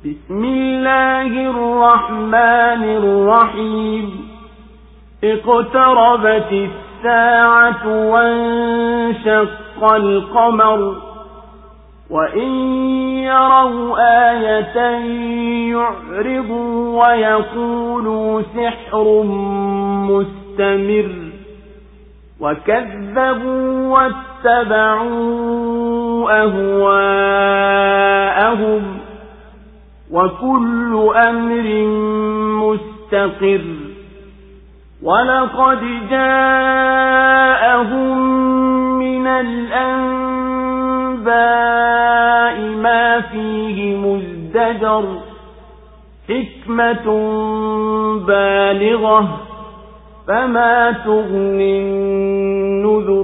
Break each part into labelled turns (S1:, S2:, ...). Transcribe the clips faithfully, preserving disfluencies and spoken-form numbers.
S1: بسم الله الرحمن الرحيم اقتربت الساعة وانشق القمر وإن يروا آية يعرضوا ويقولوا سحر مستمر وكذبوا واتبعوا أهواءهم وكل أمر مستقر ولقد جاءهم من الأنباء ما فيه مزدجر حكمة بالغة فما تغني النذر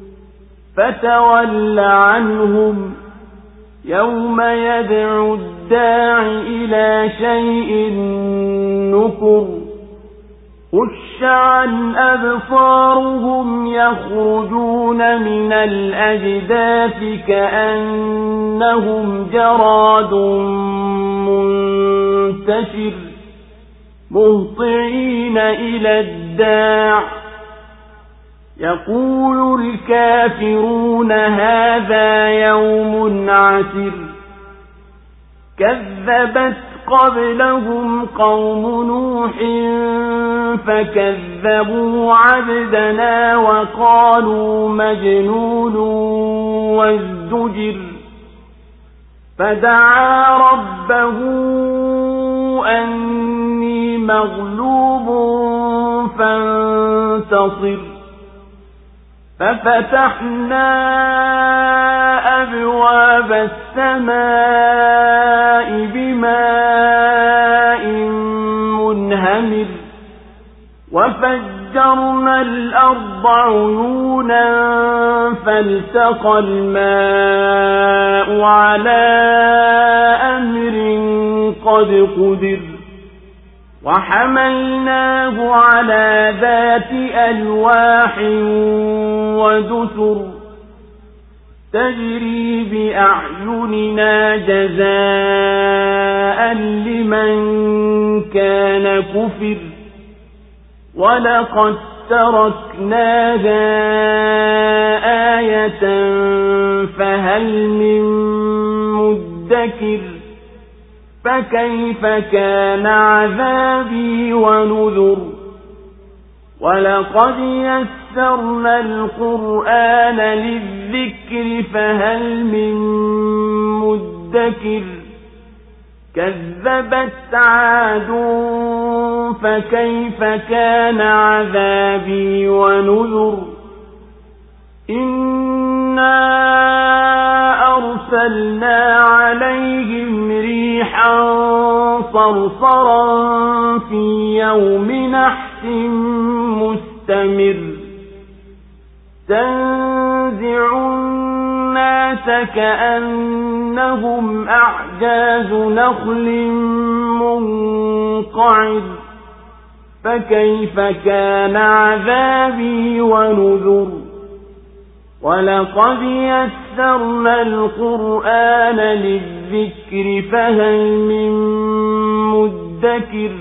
S1: فتول عنهم يوم يدعو الداع إلى شيء نكر خش عن أبصارهم يخرجون من الأجداث كأنهم جراد منتشر مهطعين إلى الداع يقول الكافرون هذا يوم عسر كذبت قبلهم قوم نوح فكذبوا عبدنا وقالوا مجنون وازدجر فدعا ربه أني مغلوب فانتصر ففتحنا أبواب السماء بماء منهمر وفجرنا الأرض عيونا فالتقى الماء على أمر قد قدر وحملناه على ذات ألواح ودسر تجري بأعيننا جزاء لمن كان كفر ولقد تركناها آية فهل من مدكر فكيف كان عذابي ونذر ولقد يسرنا القرآن للذكر فهل من مدكر كذبت عاد فكيف كان عذابي ونذر إنا أرسلنا عليهم ريحا صرصرا في يوم نحس مستمر تنزع الناس كأنهم أعجاز نخل منقعر فكيف كان عذابي ونذر ولقد يسرنا القرآن للذكر فهل من مدكر.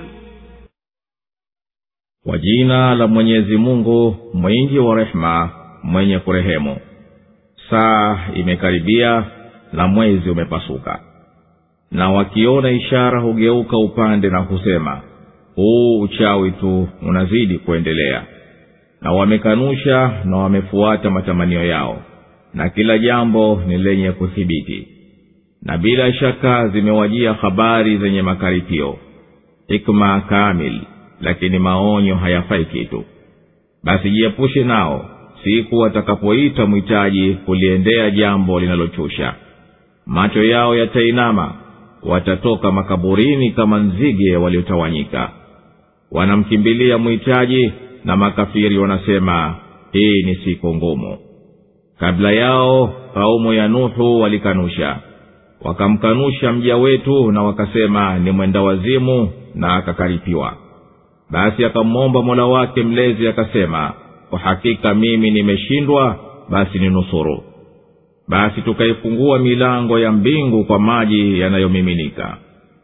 S2: Kwa jina la Mwenyezi Mungu mwingi wa rehema mwenye kurehemu. Saa imekaribia na mwezi umepasuka, na wakiona ishara hugeuka upande na kusema huu uchawi tu unazidi kuendelea, na wamekanusha na wamefuata matamanio yao, na kila jambo ni lenye kuthibiti. Na bila shaka zimewajia habari zenye makaripio, hikma kamili, lakini maonyo hayafai kitu. Basi jiepushe nao siku watakapoita mwitaji kuliendea jambo linalochusha. Macho yao yatainama, watatoka makaburini kama nzige waliotawanyika. Wanamkimbilia mwitaji, na makafiri wanasema hii ni siku ngumu. Kabla yao kaumu ya Nuhu walikanusha, wakamkanusha mja wetu na wakasema ni mwenda wazimu, na akakaripiwa. Basi akamwomba Mola wake mlezi akasema, kwa hakika mimi nimeshindwa, basi ninusuru. Basi tukaifungua milango ya mbingu kwa maji yanayomiminika,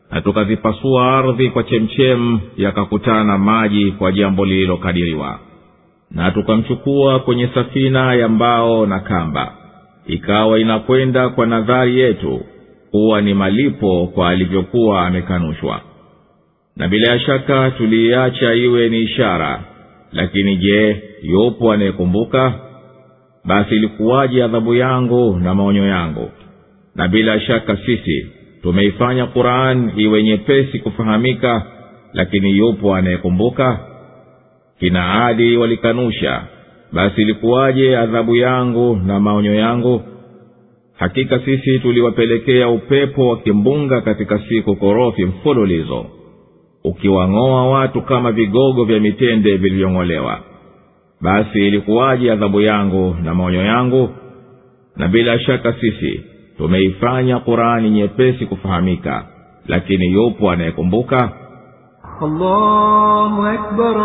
S2: na tukazipasua ardhi kwa chemchem yakakutana maji kwa jambo lililokadiriwa, na tukamchukua kwenye safina ya mbao na kamba, ikawa inakwenda kwa nadhari yetu kuwa ni malipo kwa alivyokuwa amekanushwa. Na bila shaka tuliacha iwe ni ishara, lakini je, yupo anayekumbuka? Basi ilikuwaje adhabu yangu na maonyo yangu? Na bila shaka sisi tumeifanya Qur'an iwe nyepesi kufahamika, lakini yupo anayekumbuka? Kina Adi walikanusha, basi ilikuwaje adhabu yangu na maonyo yangu? Hakika sisi tuliwapelekea upepo wa kimbunga katika siku korofi mfululizo, ukiwang'oa watu kama vigogo vya mitende vilivyong'olewa. Basi ilikuwaje adhabu yangu na maonyo yangu? Na bila shaka sisi tumeifanya Qur'ani nyepesi kufahamika, lakini yupo anayekumbuka?
S3: Allahu akbar,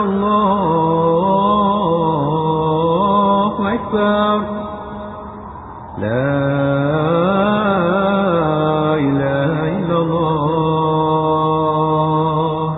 S3: Allahu akbar, la ilaha illa Allah.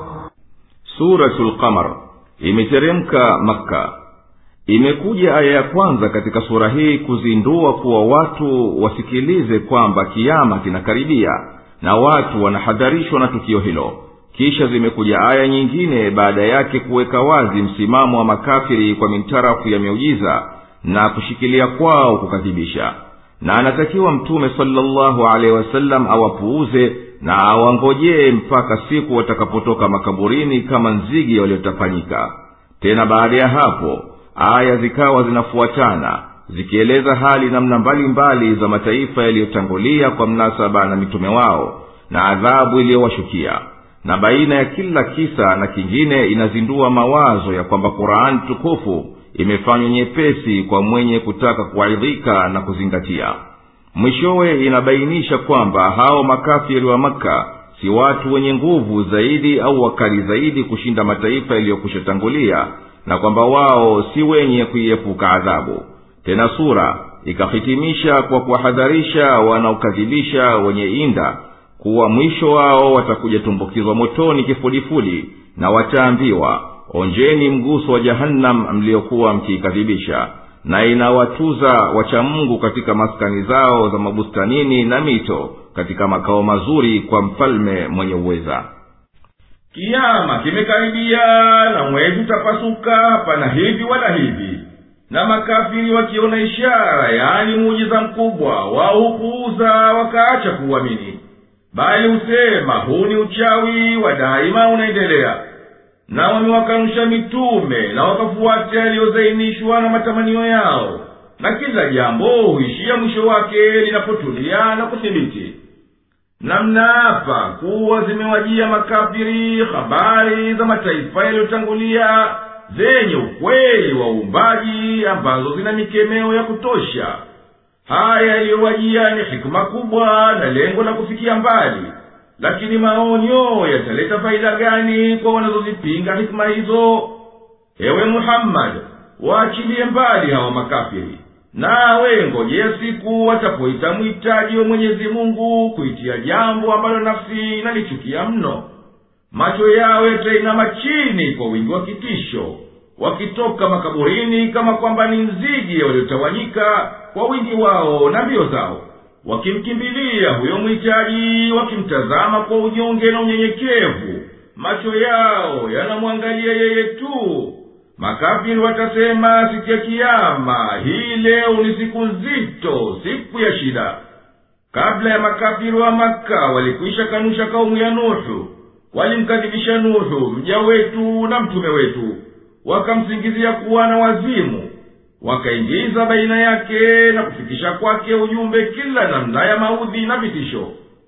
S4: Suratul Qamar imeteremka Makka. Imekuja aya ya kwanza katika sura hii kuzindua kuwa watu wasikilize kwamba kiyama kinakaribia, na watu wanahadharishwa na tukio hilo. Kisha zimekuja aya nyingine baada yake kuweka wazi msimamo wa makafiri kwa mintarafu ya miujiza na kushikilia kwao kukadhibisha. Na anatakiwa Mtume sallallahu alaihi wasallam awapuuze na awangojee mpaka siku watakapotoka makaburini kama nzige waliotapanyika. Tena baada ya hapo aya zikawa zinafuatana zikieleza hali namna mbalimbali za mataifa yaliyotangulia kwa mnasaba na mitume wao na adhabu iliyowashukia. Na baina ya kila kisa na kingine inazindua mawazo ya kwamba Qur'an tukufu imefanywa nyepesi kwa mwenye kutaka kuaidhika na kuzingatia. Mwishowe inabainisha kwamba hao makafiri wa Makka si watu wenye nguvu zaidi au wakali zaidi kushinda mataifa yaliyokushatangulia, na kwamba wao si wenye kuiepuka adhabu. Tena sura ikahitimisha kwa kuwahadharisha wanaokadhibisha wenye inda kuwa mwisho wao watakuja tumbukizwa motoni kifudifudi, na wataambiwa, onjeni mguso wa Jahannam mliokuwa mkikadhibisha, na inawatuza wacha Mungu katika maskani zao za mabustanini na mito katika makao mazuri kwa mfalme mwenye uweza.
S5: Kiyama kimekaribia na mwezi utapasuka, hapana hivi wala hivi. Na makafiri wakiona ishara, yaani muujiza mkubwa, wao hupuuza wakaacha kuamini, bali husema huu ni uchawi wa daima unaendelea. Na wamewakanusha mitume na wakafuata yaliyozainishwa na matamanio yao, na kila jambo huishia mwisho wake linapotulia na kuthibiti. Na mnaapa kuwa zimewajia makafiri habari za mataifa yaliyotangulia zenye ukweli wa uumbaji, ambazo zina mikemeo ya kutosha. Haya yaliyowajia ni hikma kubwa na lengo la kufikia mbali, lakini maonyo yataleta faida gani kwa wanazozipinga hikma hizo? Ewe Muhammad, waachilie mbali hawa makafiri, nawe ngojea siku watapoita mwitaji wa Mwenyezi Mungu kuitia jambo ambalo nafsi inalichukia mno. Macho yao yatainama chini kwa wingi wa kitisho, wakitoka makaburini kama kwamba ni nzige waliotawanyika kwa wingi wao na mbio zao, wakimkimbilia huyo mwitaji, wakimtazama kwa unyonge na unyenyekevu. Macho yao yanamwangalia yeye tu. Makafiri watasema siku ya kiyama, hii leo ni siku nzito, siku ya shida. Kabla ya makafiri wa Makka walikwisha kanusha kaumu ya Nuhu. Walimkadhibisha Nuhu mja wetu na mtume wetu, wakamsingizia kuwa na wazimu, wakaingiza baina yake na kufikisha kwake ujumbe kila namna ya maudhi na vitisho.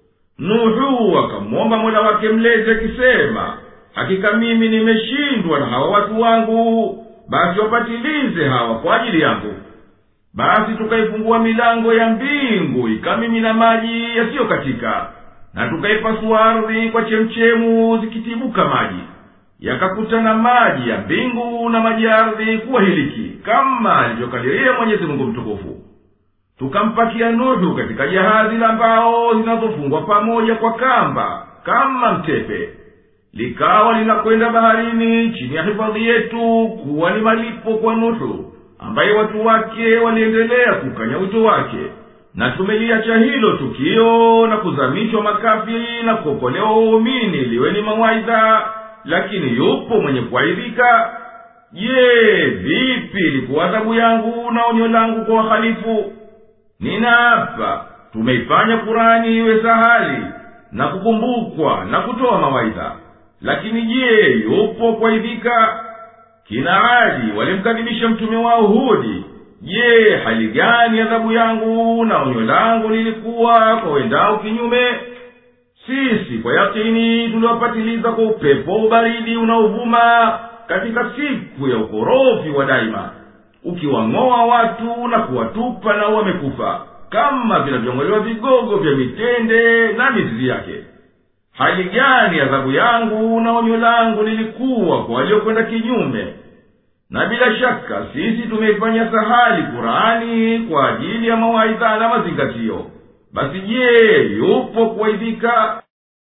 S5: Nuhu akamwomba Mola wake mlezi akisema, hakika mimi nimeshindwa na hawa watu wangu, basi wapatilize hawa kwa ajili yangu. Basi tukaifungua milango ya mbingu ikamimina maji yasiyokatika, na tukaipasua ardhi kwa chemchemu zikitibuka maji, yakakutana maji ya mbingu na maji ya ardhi kuwa hiliki kama alivyokadiria Mwenyezi Mungu mtukufu. Tukampakia Nuhu katika jahazi la mbao zinazofungwa pamoja kwa kamba, kama mtepe, likawa linakwenda baharini chini ya hifadhi yetu kuwa ni malipo kwa Nuhu, ambaye watu wake waliendelea kukanya wito wake. Na tumeliacha hilo tukio na kuzamishwa makafiri na kuokolewa waumini liwe ni mawaidha, lakini yupo mwenye kuaidhika? Je, vipi ilikuwa adhabu yangu na onyo langu kwa wahalifu? Ninaapa tumeifanya Kurani iwe sahali na kukumbukwa na kutoa mawaidha, lakini je, yupo kuaidhika? Kina Adi walimkadhibisha mtume wao Hudi. Je, hali gani adhabu yangu na onyo langu lilikuwa kwa wendao kinyume? Sisi kwa yakini tuliwapatiliza kwa upepo ubaridi unaovuma katika siku ya ukorofi wa daima, ukiwang'oa watu na kuwatupa na wamekufa, kama vinavyong'olewa vigogo vya mitende na mizizi yake. Hali gani adhabu yangu na onyo langu lilikuwa kwa waliokwenda kinyume? Na bila shaka sisi tumeifanya sahali Qur'ani kwa ajili ya mawaidha na mazingatio. Basi je, yupo kuaidhika?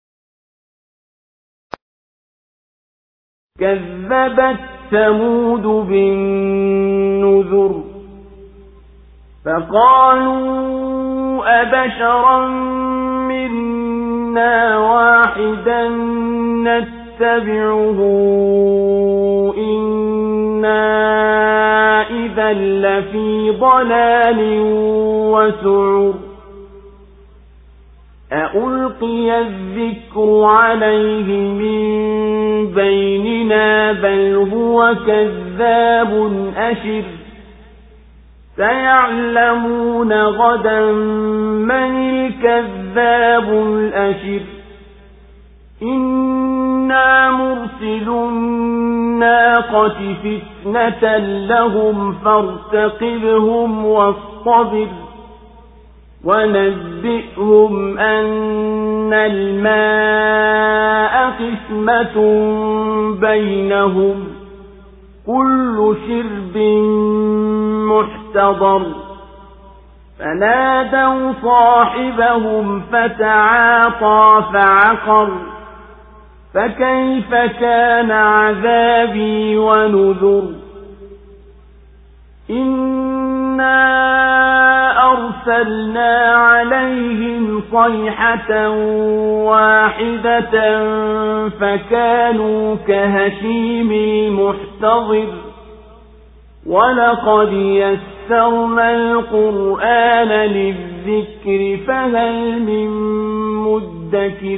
S1: كذبت ثمود بالنذر فقالوا أبشرا منا واحدا نتبعه إنا إذا لفي ضلال وسعر أألقي الذكر عليه من بيننا بل هو كذاب أشر سيعلمون غدا من الكذاب الأشر إنا مرسل الناقة فتنة لهم فارتقبهم واصطبر ونبئهم أن الماء قسمة بينهم كل شرب محتضر فنادوا صاحبهم فتعاطى فعقر فكيف كان عذابي ونذر إنا أرسلنا عليهم صيحة واحدة فكانوا كهشيم المحتضر ولقد يسرنا القرآن للذكر فهل من مدكر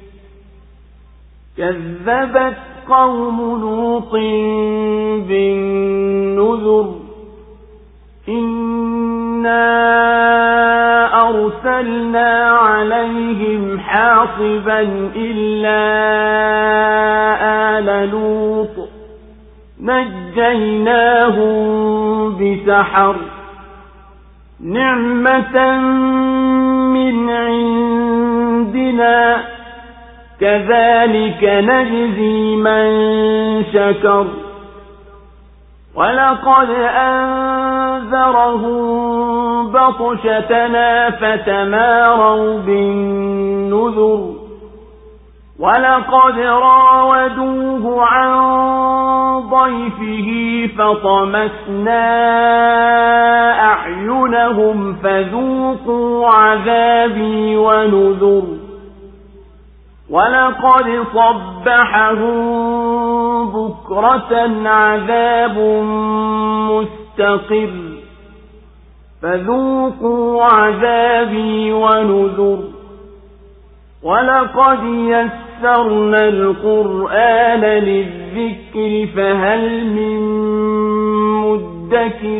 S1: كذبت قوم لوط بالنذر إنا أرسلنا عليهم حاصبا إلا آل لوط نجيناهم بسحر نعمة من عندنا كذلك نجزي من شكر ولقد أنذرهم بطشتنا فتماروا بالنذر ولقد راودوه عن ضيفه فطمسنا أعينهم فذوقوا عذابي ونذر ولقد صبحهم بكرة عذاب مستقر فذوقوا عذابي ونذر ولقد يسرنا القرآن للذكر فهل من مدكر.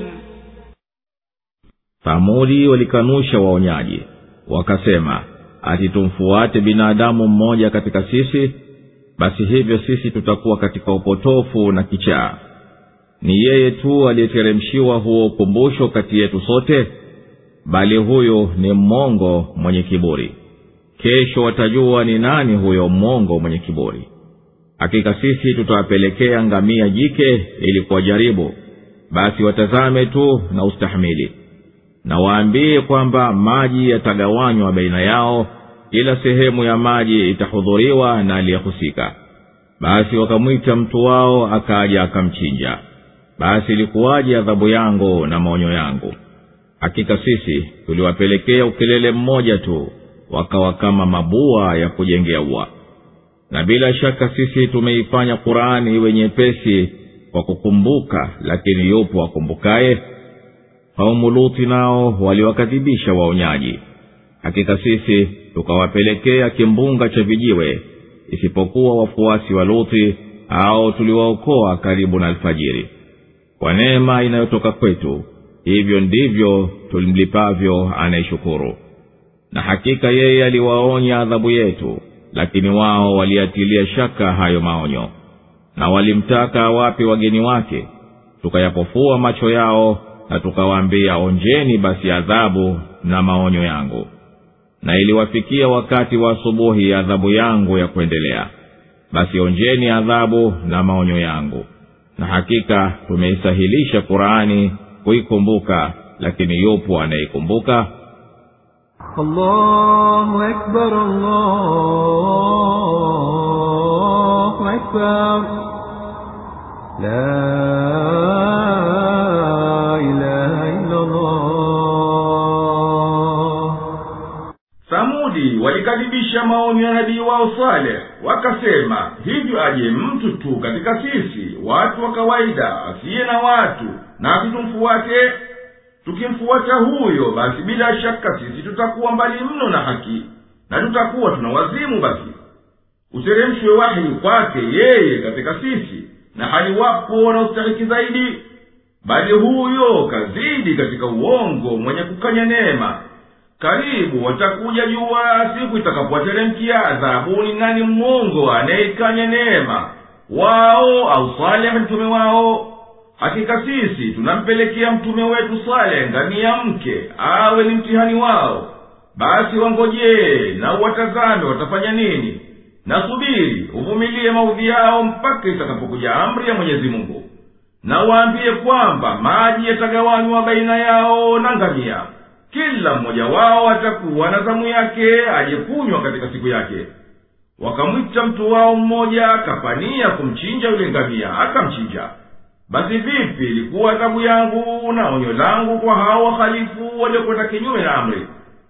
S2: Thamudi walikanusha waonyaji wakasema, ati tumfuate binadamu mmoja katika sisi, basi hivyo sisi tutakuwa katika upotofu na kichaa. Ni yeye tu aliyeteremshiwa huo ukumbusho kati yetu sote, bali huyo ni mmongo mwenye kiburi. Kesho watajua ni nani huyo mmongo mwenye kiburi. Hakika sisi tutawapelekea ngamia jike ili kuwajaribu, basi watazame tu na ustahimili. Na waambie kwamba maji yatagawanywa baina yao kila sehemu ya maji itahudhuriwa na aliyehusika. Basi wakamwita mtu wao akaja akamchinja. Basi ilikuwaje adhabu yangu na maonyo yangu? Hakika sisi tuliwapelekea ukelele mmoja tu, wakawa kama mabua ya kujengea ua. Na bila shaka sisi tumeifanya Qur'ani iwe nyepesi kwa kukumbuka, lakini yupo wakumbukaye? Kaumu Luti nao waliwakadhibisha waonyaji. Hakika sisi tukawapelekea kimbunga cha vijiwe, isipokuwa wafuasi wa Luti, au tuliwaokoa karibu na alfajiri kwa neema inayotoka kwetu. Hivyo ndivyo tulimlipavyo anayeshukuru. Na hakika yeye aliwaonya adhabu yetu, lakini wao waliatilia shaka hayo maonyo, na walimtaka awape wageni wake. Tukayapofua macho yao na tukawaambia, onjeni basi adhabu na maonyo yangu. Na iliwafikia wakati wa asubuhi adhabu yangu ya kuendelea, basi onjeni adhabu na maonyo yangu. Na hakika tumeisahilisha Qur'ani kuikumbuka, lakini yupo anayekumbuka?
S3: Allahu Akbar, Allahu Akbar, la ilaha illa Allah.
S5: Samudi walikadhibisha maonyo ya nabii wao Saleh, wakasema, hivyo aje mtu tu katika sisi watu wa kawaida asiye na watu, na tutumfuate? Tukimfuata huyo, basi bila shaka sisi tutakuwa mbali mno na haki, na tutakuwa tunawazimu. Basi uteremshwe wahi kwake yeye katika sisi, na hali wapo wanaostahiki zaidi. Bali huyo kazidi katika uongo, mwenye kukanya neema. Karibu watakuja jua siku itakapoteremkia adhabu ni nani mwongo anayekanya neema, wao au Saleh mtume wao. Hakika sisi tunampelekea mtume wetu Saleh ngamia mke awe ni mtihani wao. Basi wangojee na watazame watafanya nini, na subiri uvumilie maudhi yao mpaka itakapokuja amri ya Mwenyezi Mungu. Na waambie kwamba maji yatagawanywa baina yao na ngamia, kila mmoja wao atakuwa na zamu yake aje kunywa katika siku yake. Wakamwita mtu wao mmoja akapania kumchinja yule ngamia, akamchinja. Basi vipi ilikuwa adhabu yangu na onyo langu kwa hao wahalifu waliokwenda kinyume na amri?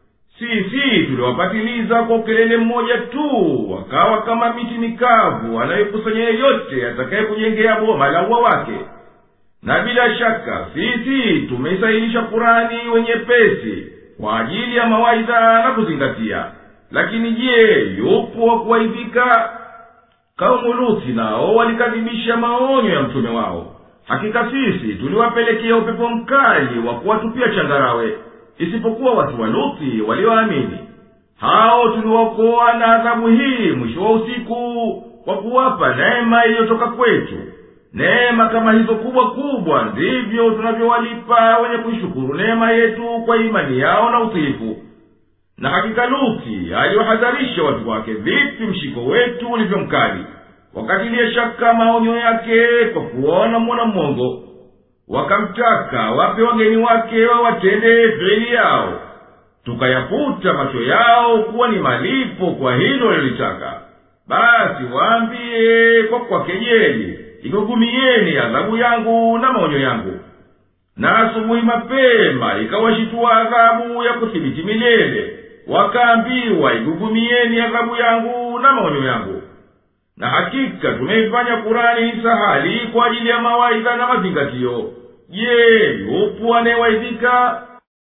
S5: Sisi tuliwapatiliza kwa ukelele mmoja tu, wakawa kama miti mikavu anayekusanya yeyote atakaye kujengea boma la ua wake. Na bila shaka sisi tumeisahilisha Qur'ani wenye pesi kwa ajili ya mawaidha na kuzingatia. Lakini je, yupo wa kuwaidhika? Kaumu Luti nao walikadhibisha maonyo ya mtume wao. Hakika sisi tuliwapelekea upepo mkali wa kuwatupia changarawe, isipokuwa watu wa Luti walioamini. Hao tuliwaokoa na adhabu hii mwisho wa usiku, kwa kuwapa neema iliyotoka kwetu. Neema kama hizo kubwa kubwa ndivyo tunavyowalipa wenye kuishukuru neema yetu kwa imani yao na utiifu. Na hakika Luti aliwahadharisha watu wake vipi mshiko wetu ulivyo mkali, wakatilia shaka maonyo yake kwa kuona mwana mwongo. Wakamtaka wape wageni wake wawatende fiili yao, tukayafuta macho yao kuwa ni malipo kwa hilo walilotaka. Basi waambie kwa kwa kejeli, igugumieni adhabu yangu na maonyo yangu. Na asubuhi mapema ikawashitua adhabu ya kuthibiti milele, wakaambiwa igugumieni adhabu yangu na maonyo yangu. Na hakika tumeifanya Qur'ani ni sahali kwa ajili ya mawaidha na mazingatio. Je, yupo anayewaidhika?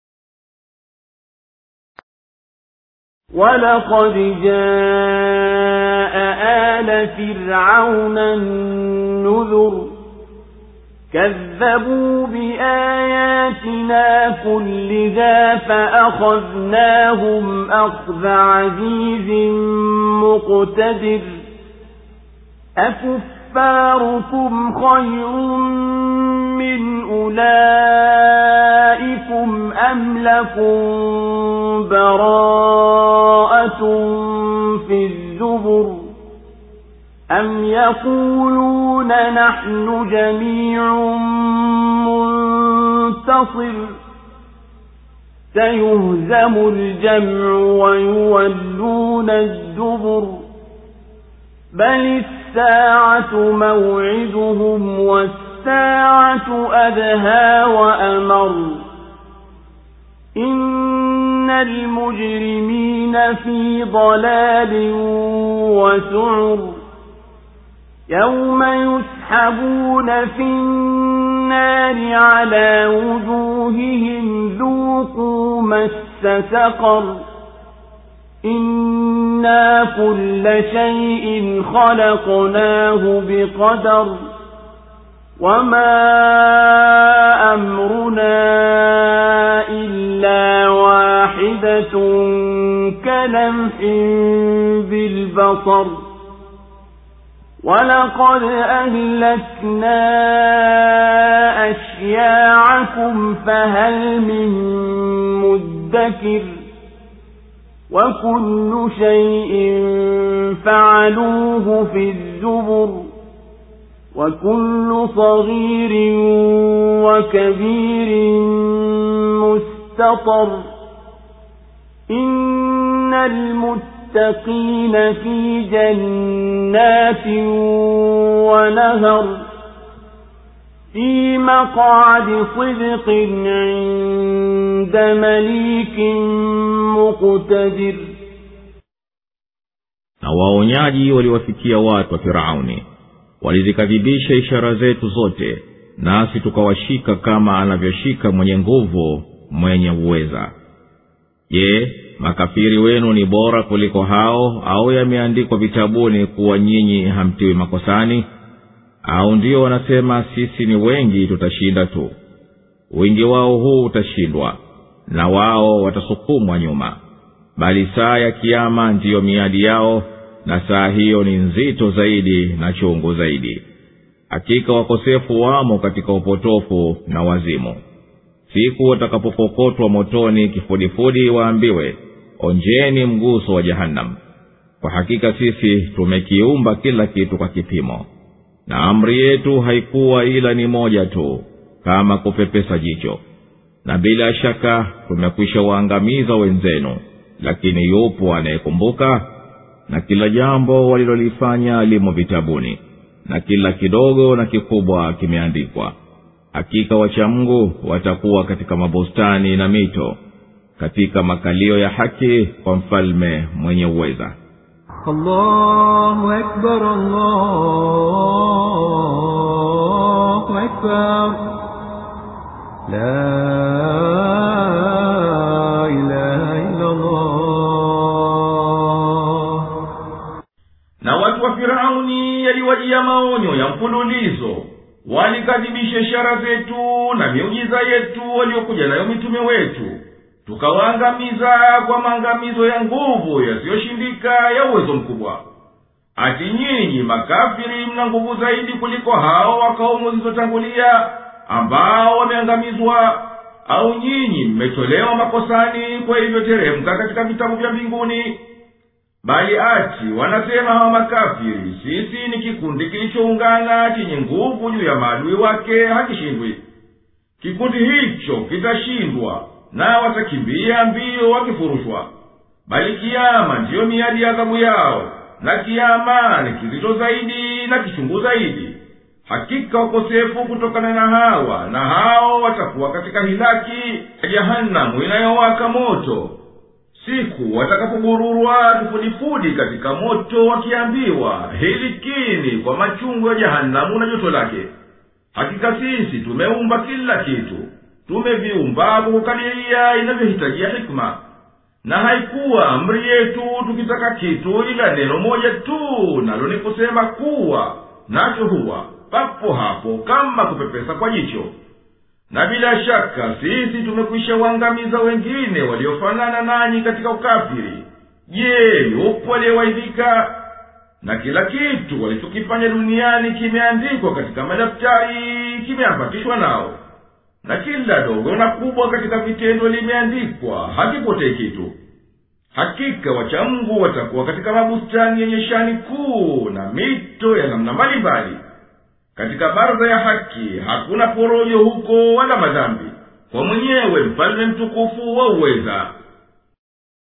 S1: وَلَقَدْ جَاءَ آلَ فِرْعَوْنَ النُّذُرُ كَذَّبُوا بِآيَاتِنَا كُلِّهَا فَأَخَذْنَاهُمْ أَخْذَ عَزِيزٍ مُقْتَدِرٍ أَكُفَّارُكُمْ خَيْرٌ مِّنْ أُولَئِكُمْ أَمْ لَكُمْ بَرَاءَةٌ فِي الزُّبُرِ أَمْ يَقُولُونَ نَحْنُ جَمِيعٌ مُّنتَصِرٌ سيهزم الجمع ويولون الدبر بل الساعة موعدهم والساعة أدهى وأمر إن المجرمين في ضلال وسعر يوم يسحبون في النار على وجوههم ذوقوا مس سقر إنا كل شيء خلقناه بقدر وما أمرنا إلا واحدة كلمح بالبصر ولقد أهلكنا أشياعكم فهل من مدكر وكل شيء فعلوه في الزبر وكل صغير وكبير مستطر إن المتقين في جنات ونهر في مقعد صدق عند مليك مقتدر.
S2: Na waonyaji waliwafikia watu wa Firauni, walizikadhibisha ishara zetu zote, nasi tukawashika kama anavyoshika mwenye nguvu mwenye uweza. Je, makafiri wenu ni bora kuliko hao, au yameandikwa vitabuni kuwa nyinyi hamtiwi makosani? Au ndio wanasema sisi ni wengi tutashinda tu? Wingi wao huu utashindwa, na wao watasukumwa nyuma. Bali saa ya kiyama ndiyo miadi yao, na saa hiyo ni nzito zaidi na chungu zaidi. Hakika wakosefu wamo katika upotofu na wazimu. Siku watakapokokotwa motoni kifudifudi, waambiwe, onjeni mguso wa Jahannam. Kwa hakika sisi tumekiumba kila kitu kwa kipimo, na amri yetu haikuwa ila ni moja tu, kama kupepesa jicho. Na bila shaka tumekwisha waangamiza wenzenu, lakini yupo anayekumbuka. Na kila jambo walilolifanya limo vitabuni, na kila kidogo na kikubwa kimeandikwa. Hakika wacha Mungu watakuwa katika mabustani na mito, katika makalio ya haki kwa mfalme mwenye uweza.
S3: Allahu Akbar, Allahu Akbar, la ilaha illa Allah.
S5: Na watu wa Firauni yaliwajia maonyo ya mfululizo, walikadhibisha ishara zetu na miujiza yetu waliokuja nayo mitume wetu, tukawaangamiza kwa maangamizo ya nguvu yasiyoshindika ya uwezo mkubwa. Ati nyinyi makafiri mna nguvu zaidi kuliko hao wa kaumu zilizotangulia ambao wameangamizwa? Au nyinyi mmetolewa makosani kwa ilivyoteremka katika vitabu vya mbinguni? Bali ati wanasema hawa makafiri, sisi ni kikundi kilichoungana chenye nguvu juu ya maadui wake, hakishindwi. Kikundi hicho kitashindwa, na watakimbia mbio wakifurushwa. Bali kiyama ndiyo miadi ya adhabu yao, na kiyama ni kizito zaidi na kichungu zaidi. Hakika wakosefu kutokana na hawa, na hao watakuwa katika hilaki ya Jahannam inayowaka moto. Siku watakapobururwa tufudifudi katika moto, wakiambiwa, hilikini kwa machungu ya Jahannam na joto lake. Hakika sisi tumeumba kila kitu, tumeviumba kukadiria inavyohitajia hikma. Na haikuwa amri yetu tukitaka kitu ila neno moja tu, nalo ni kusema kuwa, nacho huwa papo hapo kama kupepesa kwa jicho. Na bila shaka sisi tumekwisha waangamiza wengine waliofanana nanyi katika ukafiri. Je, yupo aliyewaidhika? Na kila kitu walichokifanya duniani kimeandikwa katika madaftari, kimeambatishwa nao. Na kila dogo na kubwa katika vitendo limeandikwa, hakipotei kitu. Hakika wacha Mungu watakuwa katika mabustani yenye shani kuu na mito ya namna mbalimbali. Katika baraza ya haki hakuna porojo huko wala madhambi. kwa mwenyewe mfalme mtukufu wa uweza.